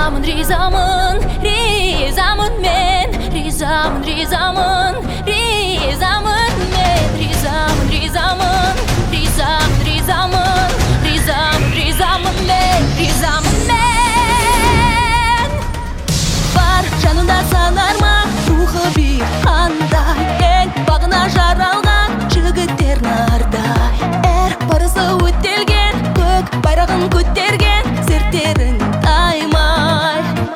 Ризамын, ризамын, ризамын мен. Ризамын, ризамын, ризамын мен. Ризамын, ризамын, ризамын, ризамын, ризамын, ризамын мен. Ризамын мен. Бар жанында санарма рухы биік қандай, ең бағына жаралған жігіттер нардай. Әр парызы өтелген, көк байрағын көтерген, серттерін таймай.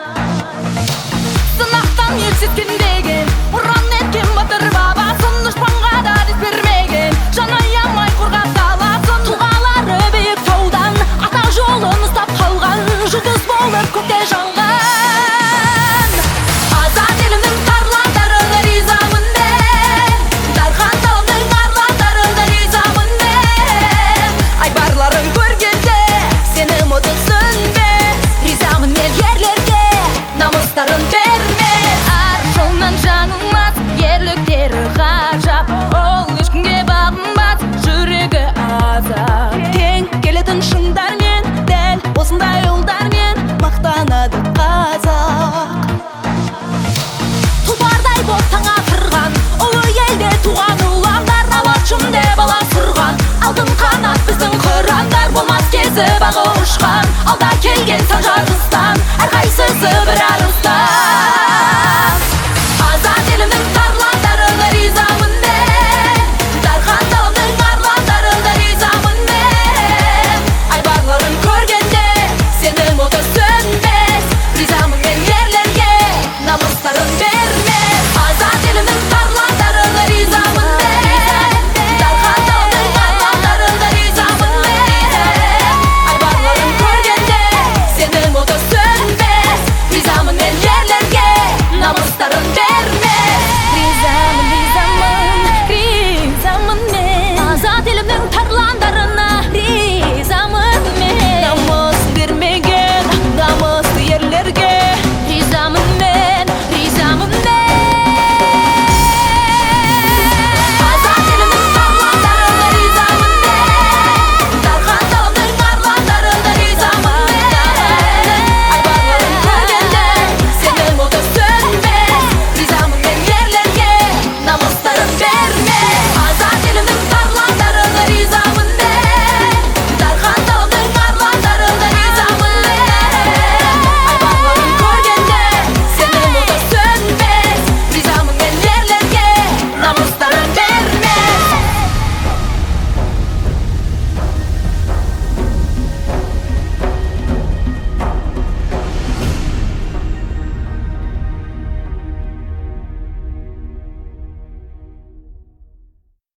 Сынақтан елсеткен деген, ұран еткен батыр бабасын, дұшпанға да дес бермеген, жан аямай қорғап даласын. Тұлғалары биік таудан, ата жолын ұстап қалған, жұлдыз болып көкте жанған. Азат елімнің тарландары ризамын мен, дархан тауының арландары ризамын мен. Айбарларын көргенде сені ұмытсын бе, ризамын мен ерлерге намыстарын бермес. Ар жолынан жаңылмас, ерліктері ғажап, ол ешкімге бағынбас, жүрегі азап. Тең келетін шыңдармен, дәл осындай ұлдармен мақтанады қазақ. Тұлпардай боп таң атырған, ұлы елде туған ұландар, алашым деп ала сұрған, алтын қанат біздің қырандар. Болмас кезі бағы ұшқан, алда келген сан жарғыстан, әрқайсысы бір арыстан.